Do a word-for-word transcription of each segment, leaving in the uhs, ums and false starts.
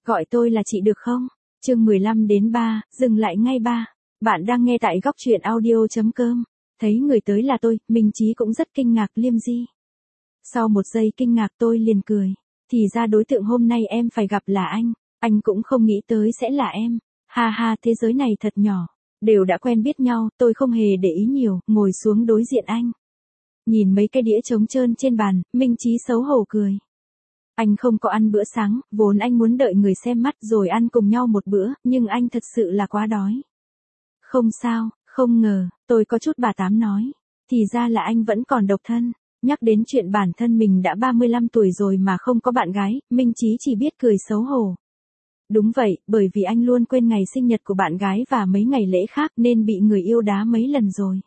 Gọi tôi là chị được không? Chương mười lăm đến ba, dừng lại ngay ba. Bạn đang nghe tại góc truyện audio chấm com. Thấy người tới là tôi, Minh Chí cũng rất kinh ngạc. Liêm Di. Sau một giây kinh ngạc tôi liền cười. Thì ra đối tượng hôm nay em phải gặp là anh. Anh cũng không nghĩ tới sẽ là em. Ha ha, thế giới này thật nhỏ. Đều đã quen biết nhau, tôi không hề để ý nhiều, ngồi xuống đối diện anh. Nhìn mấy cái đĩa trống trơn trên bàn, Minh Chí xấu hổ cười. Anh không có ăn bữa sáng, vốn anh muốn đợi người xem mắt rồi ăn cùng nhau một bữa, nhưng anh thật sự là quá đói. Không sao, không ngờ, tôi có chút bà tám nói. Thì ra là anh vẫn còn độc thân. Nhắc đến chuyện bản thân mình đã ba mươi lăm tuổi rồi mà không có bạn gái, Minh Chí chỉ biết cười xấu hổ. Đúng vậy, bởi vì anh luôn quên ngày sinh nhật của bạn gái và mấy ngày lễ khác nên bị người yêu đá mấy lần rồi.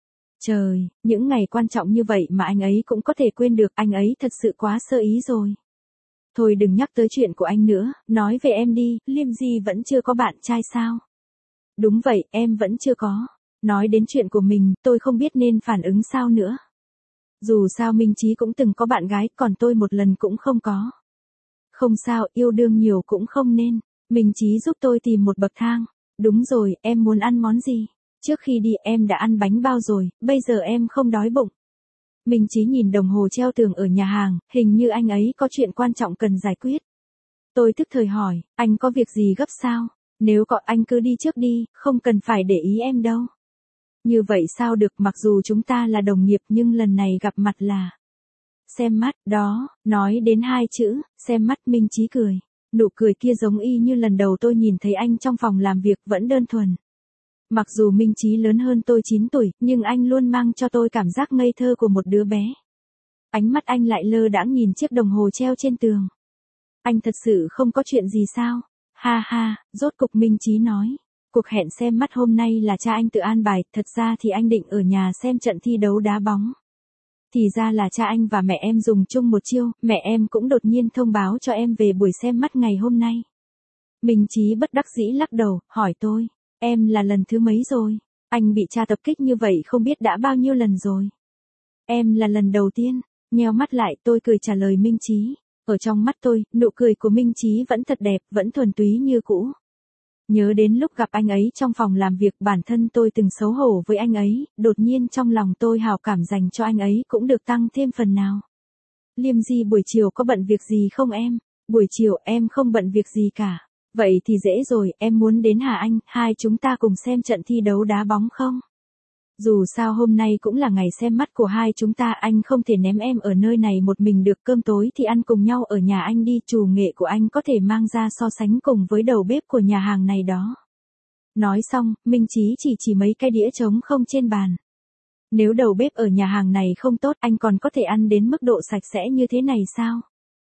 Trời, những ngày quan trọng như vậy mà anh ấy cũng có thể quên được, anh ấy thật sự quá sơ ý rồi. Thôi đừng nhắc tới chuyện của anh nữa, nói về em đi, Liêm Di vẫn chưa có bạn trai sao? Đúng vậy, em vẫn chưa có. Nói đến chuyện của mình, tôi không biết nên phản ứng sao nữa. Dù sao Minh Chí cũng từng có bạn gái, còn tôi một lần cũng không có. Không sao, yêu đương nhiều cũng không nên. Minh Chí giúp tôi tìm một bậc thang. Đúng rồi, em muốn ăn món gì? Trước khi đi em đã ăn bánh bao rồi, bây giờ em không đói bụng. Minh Chí nhìn đồng hồ treo tường ở nhà hàng, hình như anh ấy có chuyện quan trọng cần giải quyết. Tôi tức thời hỏi, anh có việc gì gấp sao? Nếu có anh cứ đi trước đi, không cần phải để ý em đâu. Như vậy sao được, mặc dù chúng ta là đồng nghiệp nhưng lần này gặp mặt là... Xem mắt, đó, nói đến hai chữ, xem mắt. Minh Chí cười. Nụ cười kia giống y như lần đầu tôi nhìn thấy anh trong phòng làm việc, vẫn đơn thuần. Mặc dù Minh Chí lớn hơn tôi chín tuổi, nhưng anh luôn mang cho tôi cảm giác ngây thơ của một đứa bé. Ánh mắt anh lại lơ đãng nhìn chiếc đồng hồ treo trên tường. Anh thật sự không có chuyện gì sao? Ha ha, rốt cục Minh Chí nói. Cuộc hẹn xem mắt hôm nay là cha anh tự an bài, thật ra thì anh định ở nhà xem trận thi đấu đá bóng. Thì ra là cha anh và mẹ em dùng chung một chiêu, mẹ em cũng đột nhiên thông báo cho em về buổi xem mắt ngày hôm nay. Minh Chí bất đắc dĩ lắc đầu, hỏi tôi, em là lần thứ mấy rồi? Anh bị cha tập kích như vậy không biết đã bao nhiêu lần rồi? Em là lần đầu tiên. Nheo mắt lại, tôi cười trả lời Minh Chí. Ở trong mắt tôi, nụ cười của Minh Chí vẫn thật đẹp, vẫn thuần túy như cũ. Nhớ đến lúc gặp anh ấy trong phòng làm việc, bản thân tôi từng xấu hổ với anh ấy, đột nhiên trong lòng tôi hảo cảm dành cho anh ấy cũng được tăng thêm phần nào. Liêm Di, buổi chiều có bận việc gì không em? Buổi chiều em không bận việc gì cả. Vậy thì dễ rồi, em muốn đến Hà Anh, hai chúng ta cùng xem trận thi đấu đá bóng không? Dù sao hôm nay cũng là ngày xem mắt của hai chúng ta, anh không thể ném em ở nơi này một mình được, cơm tối thì ăn cùng nhau ở nhà anh đi, chủ nghệ của anh có thể mang ra so sánh cùng với đầu bếp của nhà hàng này đó. Nói xong, Minh Chí chỉ chỉ mấy cái đĩa trống không trên bàn. Nếu đầu bếp ở nhà hàng này không tốt, anh còn có thể ăn đến mức độ sạch sẽ như thế này sao?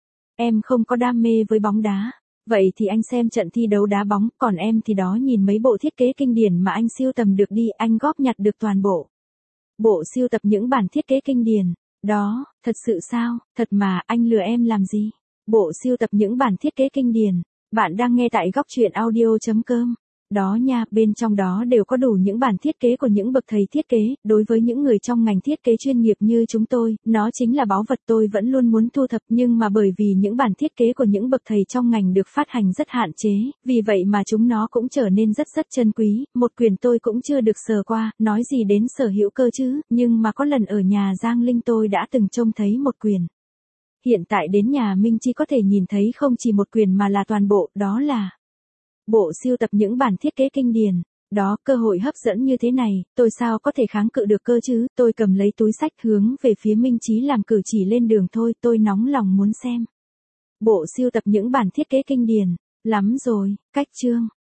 Em không có đam mê với bóng đá. Vậy thì anh xem trận thi đấu đá bóng, còn em thì đó nhìn mấy bộ thiết kế kinh điển mà anh sưu tầm được đi, anh góp nhặt được toàn bộ. Bộ sưu tập những bản thiết kế kinh điển, đó, thật sự sao, thật mà, anh lừa em làm gì? Bộ sưu tập những bản thiết kế kinh điển, bạn đang nghe tại góc truyện audio chấm com. Đó nha, bên trong đó đều có đủ những bản thiết kế của những bậc thầy thiết kế, đối với những người trong ngành thiết kế chuyên nghiệp như chúng tôi, nó chính là báu vật tôi vẫn luôn muốn thu thập, nhưng mà bởi vì những bản thiết kế của những bậc thầy trong ngành được phát hành rất hạn chế, vì vậy mà chúng nó cũng trở nên rất rất chân quý, một quyển tôi cũng chưa được sờ qua, nói gì đến sở hữu cơ chứ, nhưng mà có lần ở nhà Giang Linh tôi đã từng trông thấy một quyển. Hiện tại đến nhà Minh Chí có thể nhìn thấy không chỉ một quyển mà là toàn bộ, đó là bộ sưu tập những bản thiết kế kinh điển. Đó, cơ hội hấp dẫn như thế này, tôi sao có thể kháng cự được cơ chứ? Tôi cầm lấy túi xách hướng về phía Minh Chí làm cử chỉ lên đường thôi, tôi nóng lòng muốn xem. Bộ sưu tập những bản thiết kế kinh điển, lắm rồi, cách chương.